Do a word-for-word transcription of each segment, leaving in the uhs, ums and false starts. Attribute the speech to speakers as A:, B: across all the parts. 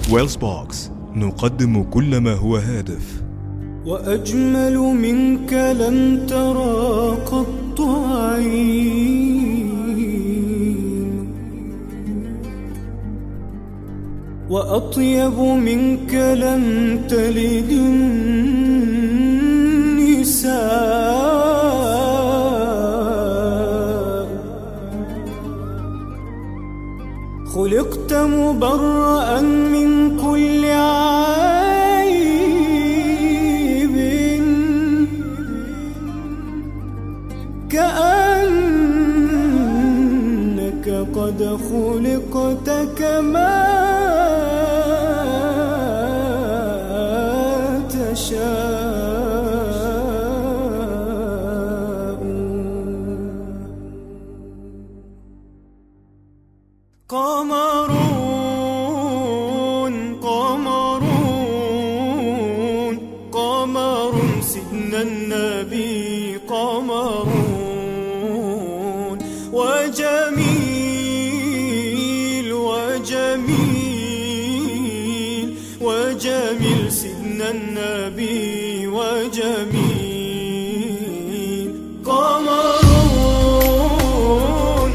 A: ويلز بوكس نقدم كل ما هو هادف.
B: وأجمل منك لم ترى قط عين، وأطيب منك لم تلد النساء. خلقت مبرأ من كل عيب، كأنك قد خلقت كما تشاء. قمرون قمرون قمر سيدنا النبي، قمرون وجميل وجميل وجميل سيدنا النبي وجميل. قمرون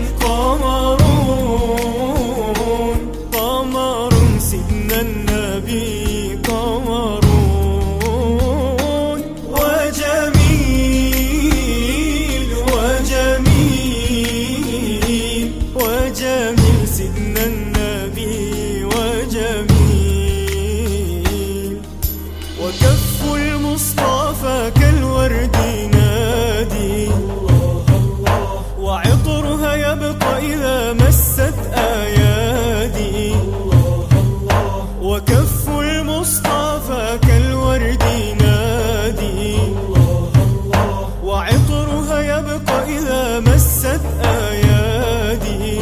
B: قمرون قمر سيدنا النبي، قمرون وجميل وجميل وجميل سيدنا النبي وجميل. وكف المصطفى كالورد نادي، وعطرها يبقى إذا مست أيادي. وكف المصطفى كالورد نادي، وعطرها يبقى إذا مست أيادي.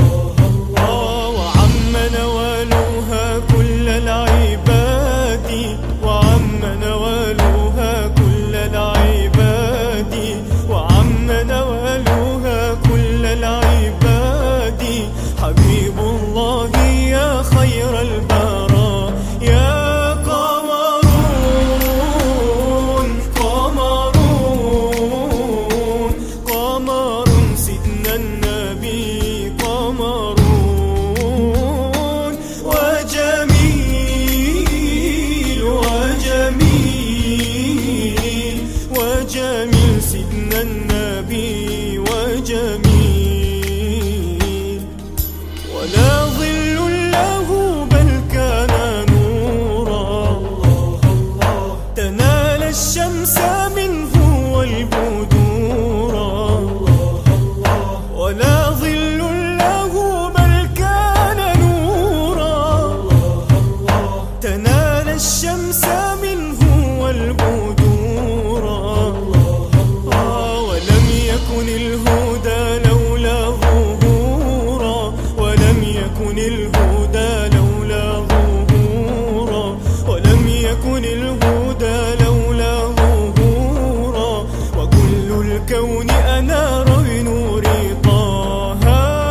B: وعم نوالها كل العباد، وعم نوالها كل العباد، وعم نوالها كل العباد. حبيب الله يا خير البراء يا قمرون قمرون قمر سيدنا النبي، قمرون وجميل وجميل وجميل سيدنا النبي وجميل. ولا ظل له بل كان نورا، تنال الشمس منه والبدورا. ولا ظل له بل كان نورا، تنال الشمس منه والبدورا. ولم يكن الهدى لولا ظهورا، ولم يكن الهدى لولا ظهورا، ولم يكن الهدى لولا ظهورا. وكل الكون أنار بنور طه.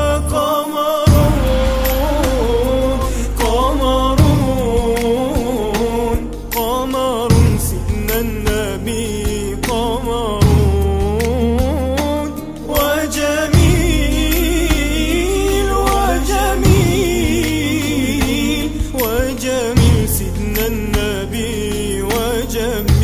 B: قمرون قمرون قمر سيدنا النبي، قمرون وجميل وجميل وجميل سيدنا النبي وجميل.